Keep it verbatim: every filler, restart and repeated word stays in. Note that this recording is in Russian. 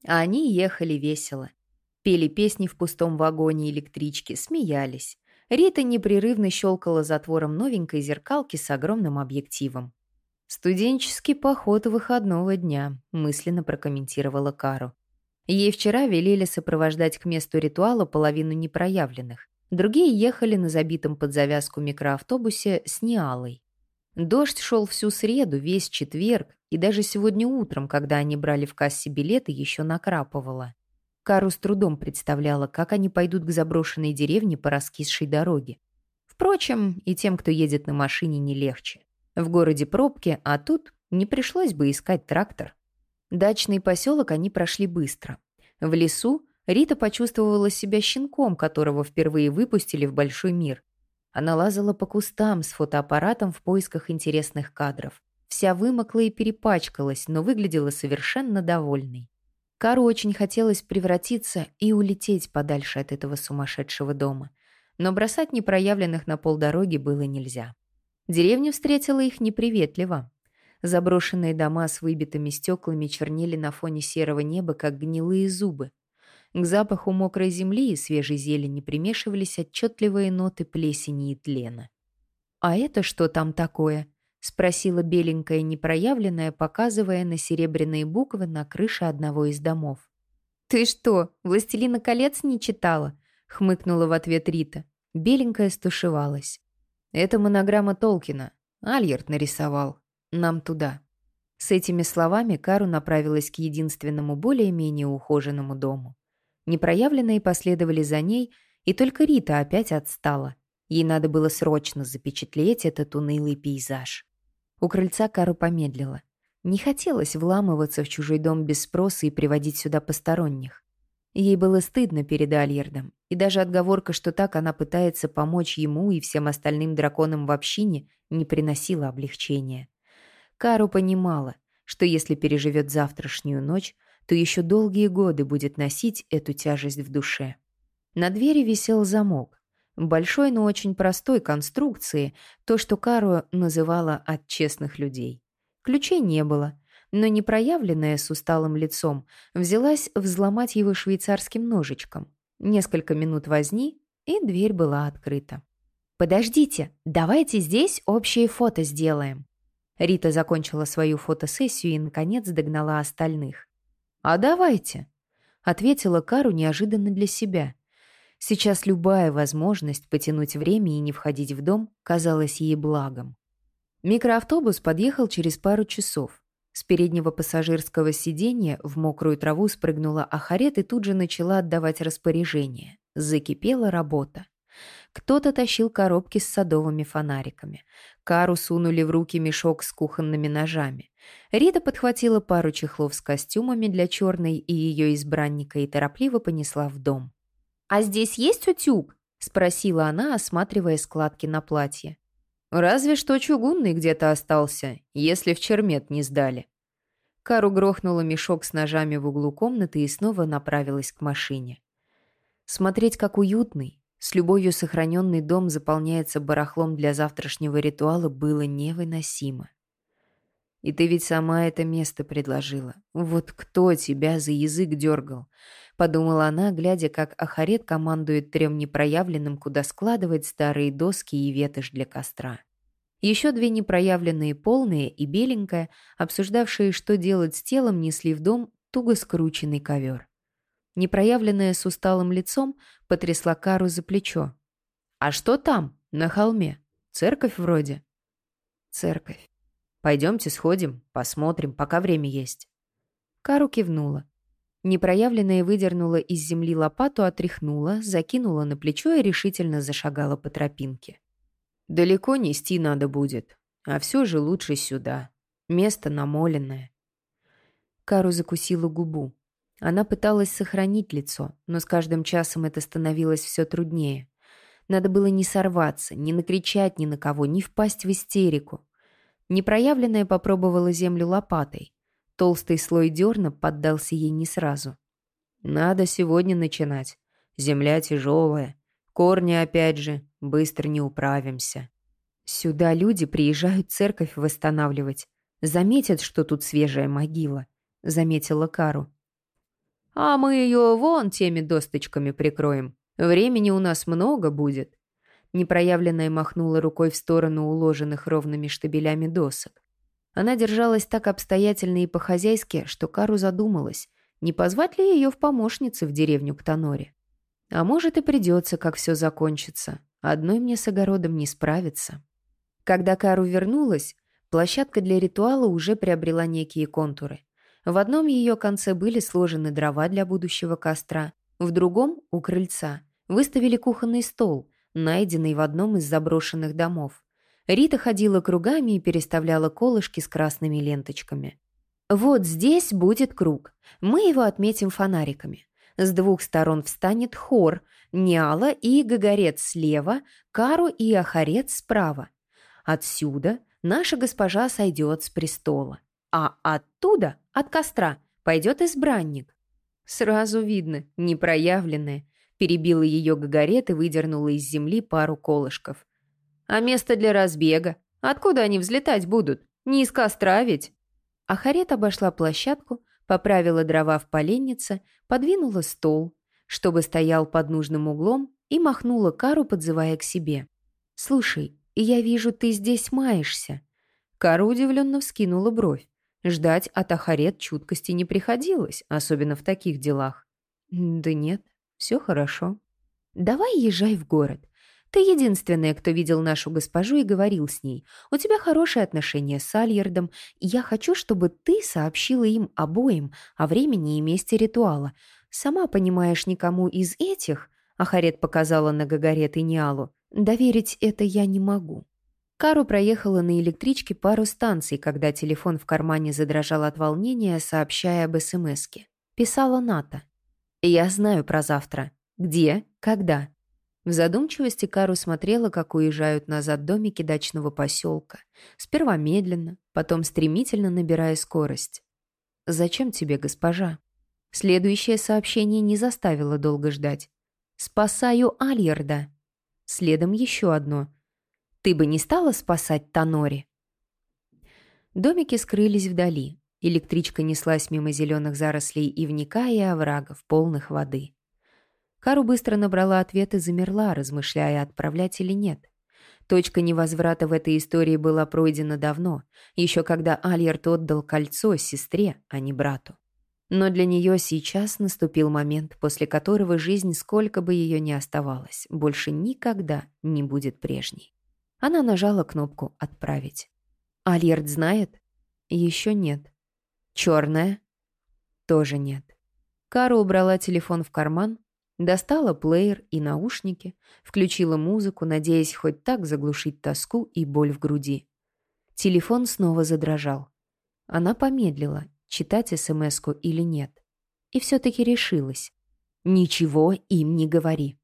А они ехали весело. Пели песни в пустом вагоне электрички, смеялись. Рита непрерывно щелкала затвором новенькой зеркалки с огромным объективом. «Студенческий поход выходного дня», — мысленно прокомментировала Кару. Ей вчера велели сопровождать к месту ритуала половину непроявленных. Другие ехали на забитом под завязку микроавтобусе с Ниалой. Дождь шел всю среду, весь четверг, и даже сегодня утром, когда они брали в кассе билеты, еще накрапывало. Кару с трудом представляла, как они пойдут к заброшенной деревне по раскисшей дороге. Впрочем, и тем, кто едет на машине, не легче. В городе пробки, а тут не пришлось бы искать трактор. Дачный поселок они прошли быстро. В лесу Рита почувствовала себя щенком, которого впервые выпустили в большой мир. Она лазала по кустам с фотоаппаратом в поисках интересных кадров. Вся вымокла и перепачкалась, но выглядела совершенно довольной. Кару очень хотелось превратиться и улететь подальше от этого сумасшедшего дома. Но бросать непроявленных на полдороги было нельзя. Деревня встретила их неприветливо. Заброшенные дома с выбитыми стеклами чернели на фоне серого неба, как гнилые зубы. К запаху мокрой земли и свежей зелени примешивались отчетливые ноты плесени и тлена. «А это что там такое?» — спросила беленькая непроявленная, показывая на серебряные буквы на крыше одного из домов. «Ты что, «Властелина колец» не читала?» — хмыкнула в ответ Рита. Беленькая стушевалась. «Это монограмма Толкина. Альярд нарисовал. Нам туда». С этими словами Кару направилась к единственному более-менее ухоженному дому. Непроявленные последовали за ней, и только Рита опять отстала. Ей надо было срочно запечатлеть этот унылый пейзаж. У крыльца Кару помедлила. Не хотелось вламываться в чужой дом без спроса и приводить сюда посторонних. Ей было стыдно перед Альярдом, и даже отговорка, что так она пытается помочь ему и всем остальным драконам в общине, не приносила облегчения. Кару понимала, что если переживет завтрашнюю ночь, то еще долгие годы будет носить эту тяжесть в душе. На двери висел замок. Большой, но очень простой конструкции, то, что Кару называла «от честных людей». Ключей не было, но непроявленная с усталым лицом взялась взломать его швейцарским ножичком. Несколько минут возни, и дверь была открыта. «Подождите, давайте здесь общее фото сделаем». Рита закончила свою фотосессию и, наконец, догнала остальных. «А давайте», — ответила Кару неожиданно для себя. Сейчас любая возможность потянуть время и не входить в дом казалась ей благом. Микроавтобус подъехал через пару часов. С переднего пассажирского сиденья в мокрую траву спрыгнула Ахарет и тут же начала отдавать распоряжения. Закипела работа. Кто-то тащил коробки с садовыми фонариками. Кару сунули в руки мешок с кухонными ножами. Рита подхватила пару чехлов с костюмами для черной и ее избранника и торопливо понесла в дом. «А здесь есть утюг?» — спросила она, осматривая складки на платье. «Разве что чугунный где-то остался, если в чермет не сдали». Кару грохнула мешок с ножами в углу комнаты и снова направилась к машине. Смотреть, как уютный, с любовью сохраненный дом заполняется барахлом для завтрашнего ритуала, было невыносимо. «И ты ведь сама это место предложила. Вот кто тебя за язык дергал?» — подумала она, глядя, как Ахарет командует трем непроявленным, куда складывать старые доски и ветошь для костра. Еще две непроявленные, полные и беленькая, обсуждавшие, что делать с телом, несли в дом туго скрученный ковер. Непроявленная с усталым лицом потрясла Кару за плечо. «А что там, на холме? Церковь вроде?» «Церковь. Пойдемте сходим, посмотрим, пока время есть». Кару кивнула. Непроявленная выдернула из земли лопату, отряхнула, закинула на плечо и решительно зашагала по тропинке. «Далеко нести надо будет, а все же лучше сюда. Место намоленное». Кару закусила губу. Она пыталась сохранить лицо, но с каждым часом это становилось все труднее. Надо было не сорваться, не накричать ни на кого, не впасть в истерику. Непроявленная попробовала землю лопатой. Толстый слой дерна поддался ей не сразу. «Надо сегодня начинать. Земля тяжелая. Корни опять же. Быстро не управимся». «Сюда люди приезжают церковь восстанавливать. Заметят, что тут свежая могила», — заметила Кару. А мы ее вон теми досточками прикроем. Времени у нас много будет». Непроявленная махнула рукой в сторону уложенных ровными штабелями досок. Она держалась так обстоятельно и по-хозяйски, что Кару задумалась, не позвать ли ее в помощницы в деревню к Тоноре. А может и придется, как все закончится. Одной мне с огородом не справиться. Когда Кару вернулась, площадка для ритуала уже приобрела некие контуры. В одном ее конце были сложены дрова для будущего костра, в другом, у крыльца, выставили кухонный стол, найденный в одном из заброшенных домов. Рита ходила кругами и переставляла колышки с красными ленточками. «Вот здесь будет круг. Мы его отметим фонариками. С двух сторон встанет хор, Ниала и Гагарец слева, Кару и Ахарец справа. Отсюда наша госпожа сойдет с престола, а оттуда, от костра, пойдет избранник». «Сразу видно, непроявленная», — перебила ее Гагарет и выдернула из земли пару колышков. «А место для разбега? Откуда они взлетать будут? Не из костра ведь?» Ахарет обошла площадку, поправила дрова в поленнице, подвинула стол, чтобы стоял под нужным углом, и махнула Кару, подзывая к себе. «Слушай, я вижу, ты здесь маешься». Кара удивленно вскинула бровь. Ждать от Ахарет чуткости не приходилось, особенно в таких делах. «Да нет, все хорошо». «Давай езжай в город. Ты единственная, кто видел нашу госпожу и говорил с ней. У тебя хорошие отношения с Альердом, и я хочу, чтобы ты сообщила им обоим о времени и месте ритуала. Сама понимаешь, никому из этих, — Ахарет показала на Гагарет и Ниалу, — доверить это я не могу». Кару проехала на электричке пару станций, когда телефон в кармане задрожал от волнения, сообщая об эс-эм-эске. Писала Ната. «Я знаю про завтра. Где? Когда?» В задумчивости Кару смотрела, как уезжают назад домики дачного поселка. Сперва медленно, потом стремительно набирая скорость. «Зачем тебе, госпожа?» Следующее сообщение не заставило долго ждать. «Спасаю Альерда». Следом еще одно. «Ты бы не стала спасать Тонори?» Домики скрылись вдали. Электричка неслась мимо зеленых зарослей ивника и оврагов, полных воды. Кару быстро набрала ответ и замерла, размышляя, отправлять или нет. Точка невозврата в этой истории была пройдена давно, еще когда Альерд отдал кольцо сестре, а не брату. Но для нее сейчас наступил момент, после которого жизнь, сколько бы ее ни оставалось, больше никогда не будет прежней. Она нажала кнопку «Отправить». «Альерд знает?» «Еще нет». «Черная?» «Тоже нет». Кара убрала телефон в карман, достала плеер и наушники, включила музыку, надеясь хоть так заглушить тоску и боль в груди. Телефон снова задрожал. Она помедлила, читать эс эм эску или нет. И все-таки решилась. «Ничего им не говори».